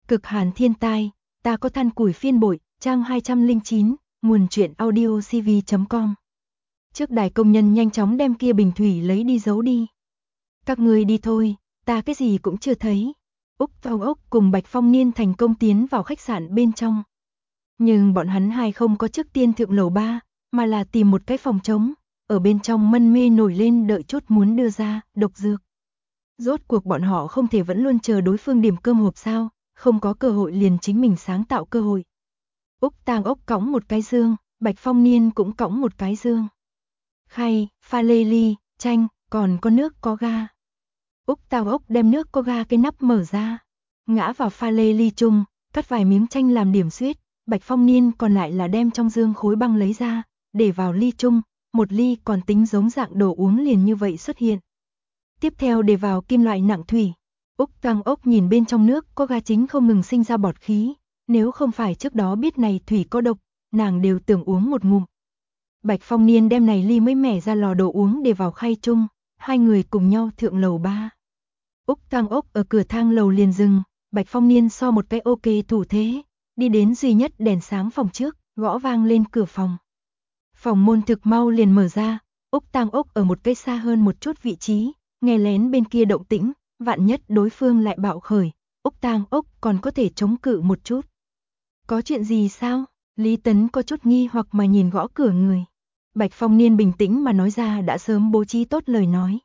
Cực hàn thiên tai, ta có than củi phiên bội, trang 209, nguồn truyện audio cv.com. Trước đài công nhân nhanh chóng đem kia bình thủy lấy đi giấu đi. Các ngươi đi thôi, ta cái gì cũng chưa thấy. Úc Phong Ốc cùng Bạch Phong Niên thành công tiến vào khách sạn bên trong. Nhưng bọn hắn hai không có trước tiên thượng lầu 3, mà là tìm một cái phòng trống, ở bên trong mân mê nổi lên đợi chút muốn đưa ra độc dược. Rốt cuộc bọn họ không thể vẫn luôn chờ đối phương điểm cơm hộp sao, không có cơ hội liền chính mình sáng tạo cơ hội. Úc Tang Ốc cõng một cái dương, Bạch Phong Niên cũng cõng một cái dương. Khay, pha lê ly, chanh, còn có nước có ga. Úc Tang Ốc đem nước có ga cái nắp mở ra, ngã vào pha lê ly chung, cắt vài miếng chanh làm điểm xuyết. Bạch Phong Niên còn lại là đem trong dương khối băng lấy ra, để vào ly chung, một ly còn tính giống dạng đồ uống liền như vậy xuất hiện. Tiếp theo để vào kim loại nặng thủy. Úc Tang Ốc nhìn bên trong nước có ga chính không ngừng sinh ra bọt khí, nếu không phải trước đó biết này thủy có độc, nàng đều tưởng uống một ngụm. Bạch Phong Niên đem này ly mới mẻ ra lò đồ uống để vào khay chung, hai người cùng nhau thượng lầu 3. Úc Tang Ốc ở cửa thang lầu liền dừng, Bạch Phong Niên so một cái ok thủ thế, đi đến duy nhất đèn sáng phòng trước, gõ vang lên cửa phòng. Phòng môn thực mau liền mở ra, Úc Tang Ốc ở một cái xa hơn một chút vị trí, nghe lén bên kia động tĩnh, vạn nhất đối phương lại bạo khởi, Úc Tang Ốc còn có thể chống cự một chút. Có chuyện gì sao? Lý Tấn có chút nghi hoặc mà nhìn gõ cửa người. Bạch Phong Niên bình tĩnh mà nói ra đã sớm bố trí tốt lời nói.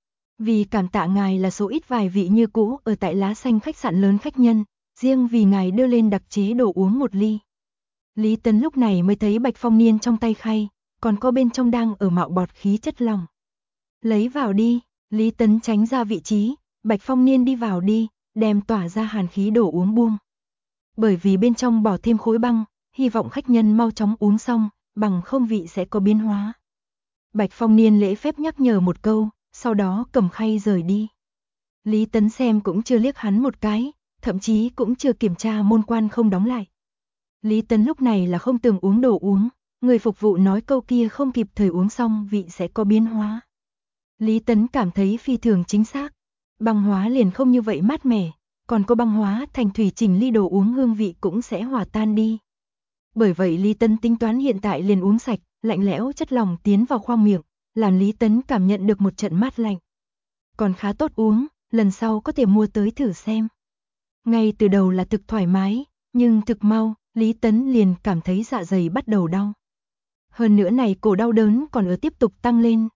Vì cảm tạ ngài là số ít vài vị như cũ ở tại Lá Xanh khách sạn lớn khách nhân, riêng vì ngài đưa lên đặc chế đồ uống một ly. Lý Tấn lúc này mới thấy Bạch Phong Niên trong tay khay, còn có bên trong đang ở mạo bọt khí chất lỏng. Lấy vào đi, Lý Tấn tránh ra vị trí, Bạch Phong Niên đi vào đi, đem tỏa ra hàn khí đồ uống buông. Bởi vì bên trong bỏ thêm khối băng, hy vọng khách nhân mau chóng uống xong, bằng không vị sẽ có biến hóa. Bạch Phong Niên lễ phép nhắc nhở một câu, sau đó cầm khay rời đi. Lý Tấn xem cũng chưa liếc hắn một cái, thậm chí cũng chưa kiểm tra môn quan không đóng lại. Lý Tấn lúc này là không từng uống đồ uống, người phục vụ nói câu kia không kịp thời uống xong vị sẽ có biến hóa. Lý Tấn cảm thấy phi thường chính xác, băng hóa liền không như vậy mát mẻ, còn có băng hóa thành thủy chỉnh ly đồ uống hương vị cũng sẽ hòa tan đi. Bởi vậy Lý Tấn tính toán hiện tại liền uống sạch, lạnh lẽo chất lỏng tiến vào khoang miệng, làm Lý Tấn cảm nhận được một trận mát lạnh. Còn khá tốt uống, lần sau có thể mua tới thử xem. Ngay từ đầu là thực thoải mái, nhưng thực mau, Lý Tấn liền cảm thấy dạ dày bắt đầu đau. Hơn nữa này cổ đau đớn còn ở tiếp tục tăng lên.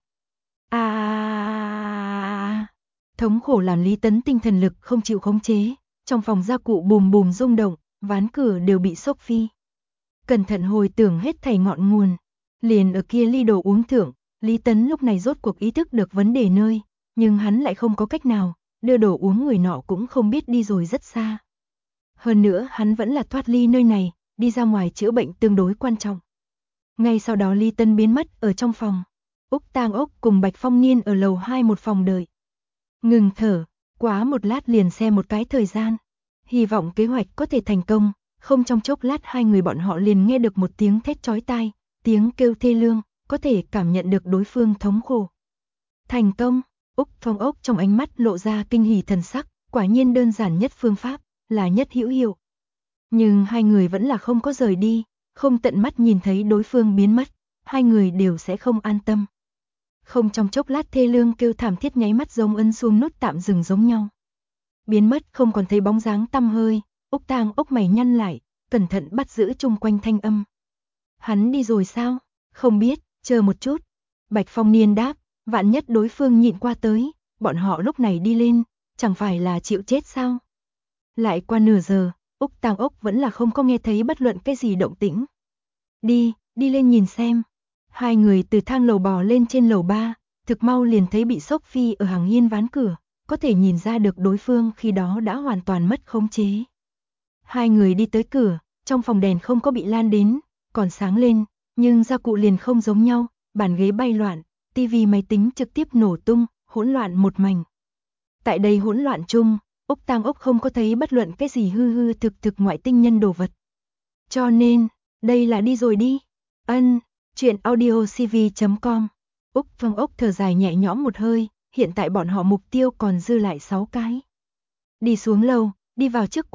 Thống khổ làm Lý Tấn tinh thần lực không chịu khống chế, trong phòng gia cụ bùm bùm rung động, ván cửa đều bị sốc phi. Cẩn thận hồi tưởng hết thảy ngọn nguồn, liền ở kia ly đồ uống thượng, Lý Tấn lúc này rốt cuộc ý thức được vấn đề nơi, nhưng hắn lại không có cách nào, đưa đồ uống người nọ cũng không biết đi rồi rất xa. Hơn nữa hắn vẫn là thoát ly nơi này, đi ra ngoài chữa bệnh tương đối quan trọng. Ngay sau đó Lý Tấn biến mất ở trong phòng. Úc Tang Ốc cùng Bạch Phong Niên ở lầu 2 một phòng đợi. Ngừng thở, quá một lát liền xem một cái thời gian. Hy vọng kế hoạch có thể thành công, không trong chốc lát hai người bọn họ liền nghe được một tiếng thét chói tai, tiếng kêu thê lương, có thể cảm nhận được đối phương thống khổ. Thành công, Úc Phong Ốc trong ánh mắt lộ ra kinh hỉ thần sắc, quả nhiên đơn giản nhất phương pháp, là nhất hữu hiệu. Nhưng hai người vẫn là không có rời đi, không tận mắt nhìn thấy đối phương biến mất, hai người đều sẽ không an tâm. Không trong chốc lát thê lương kêu thảm thiết nháy mắt giống ấn xuống nút tạm dừng giống nhau. Biến mất không còn thấy bóng dáng tăm hơi, Úc Tang Ốc mày nhăn lại, cẩn thận bắt giữ chung quanh thanh âm. Hắn đi rồi sao? Không biết, chờ một chút. Bạch Phong Niên đáp, vạn nhất đối phương nhịn qua tới, bọn họ lúc này đi lên, chẳng phải là chịu chết sao? Lại qua nửa giờ, Úc Tang Ốc vẫn là không có nghe thấy bất luận cái gì động tĩnh. Đi lên nhìn xem. Hai người từ thang lầu bò lên trên lầu 3, thực mau liền thấy bị sốc phi ở hàng hiên ván cửa, có thể nhìn ra được đối phương khi đó đã hoàn toàn mất khống chế. Hai người đi tới cửa, trong phòng đèn không có bị lan đến, còn sáng lên, nhưng gia cụ liền không giống nhau, bàn ghế bay loạn, tivi máy tính trực tiếp nổ tung, hỗn loạn một mảnh. Tại đây hỗn loạn chung, Úc Tang Ốc không có thấy bất luận cái gì hư hư thực thực ngoại tinh nhân đồ vật. Cho nên, đây là đi rồi đi. Chuyện audio cv.com. Úc Phong Ốc thở dài nhẹ nhõm một hơi, hiện tại bọn họ mục tiêu còn dư lại 6 cái. Đi xuống lầu, đi vào trước quầy,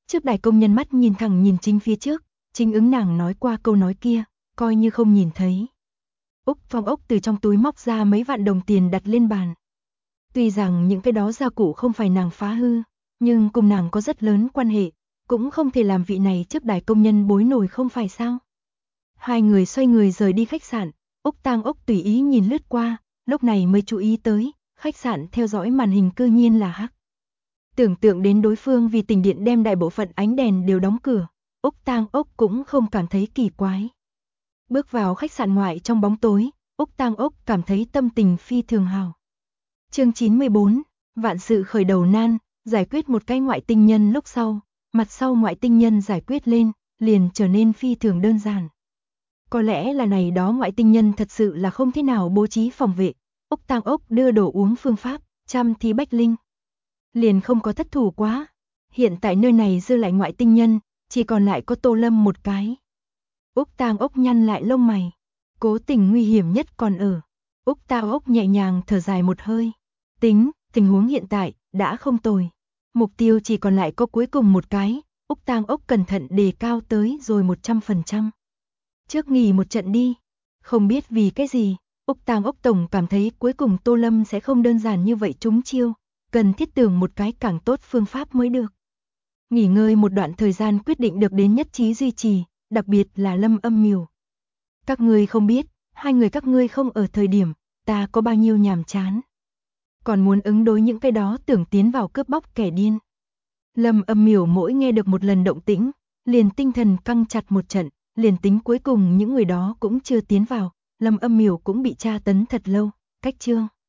Trước đài công nhân mắt nhìn thẳng nhìn chính phía trước, Trình Ứng nàng nói qua câu nói kia, coi như không nhìn thấy. Úc Phong Ốc từ trong túi móc ra mấy vạn đồng tiền đặt lên bàn. Tuy rằng những cái đó gia cụ không phải nàng phá hư, nhưng cùng nàng có rất lớn quan hệ, cũng không thể làm vị này trước đài công nhân bối nổi không phải sao. Hai người xoay người rời đi khách sạn, Úc Tang Ốc tùy ý nhìn lướt qua, lúc này mới chú ý tới, khách sạn theo dõi màn hình cư nhiên là hắc. Tưởng tượng đến đối phương vì tình điện đem đại bộ phận ánh đèn đều đóng cửa, Úc Tang Ốc cũng không cảm thấy kỳ quái. Bước vào khách sạn ngoại trong bóng tối, Úc Tang Ốc cảm thấy tâm tình phi thường hào. Chương 94, vạn sự khởi đầu nan, giải quyết một cái ngoại tinh nhân lúc sau, mặt sau ngoại tinh nhân giải quyết lên, liền trở nên phi thường đơn giản. Có lẽ là này đó ngoại tinh nhân thật sự là không thế nào bố trí phòng vệ, Úc Tang Ốc đưa đồ uống phương pháp, chăm thí bách linh. Liền không có thất thủ quá. Hiện tại nơi này dư lại ngoại tinh nhân, chỉ còn lại có Tô Lâm một cái. Úc Tang Ốc nhăn lại lông mày. Cố tình nguy hiểm nhất còn ở. Úc Tang Ốc nhẹ nhàng thở dài một hơi. Tình huống hiện tại, đã không tồi. Mục tiêu chỉ còn lại có cuối cùng một cái, Úc Tang Ốc cẩn thận đề cao tới rồi 100%. Trước nghỉ một trận đi. Không biết vì cái gì, Úc Tang Ốc tổng cảm thấy cuối cùng Tô Lâm sẽ không đơn giản như vậy trúng chiêu, cần thiết tưởng một cái càng tốt phương pháp mới được. Nghỉ ngơi một đoạn thời gian quyết định được đến nhất trí duy trì, đặc biệt là Lâm Âm Miểu. Các ngươi không biết, hai người các ngươi không ở thời điểm, ta có bao nhiêu nhàm chán. Còn muốn ứng đối những cái đó tưởng tiến vào cướp bóc kẻ điên. Lâm Âm Miểu mỗi nghe được một lần động tĩnh, liền tinh thần căng chặt một trận, liền tính cuối cùng những người đó cũng chưa tiến vào, Lâm Âm Miểu cũng bị tra tấn thật lâu, cách chương.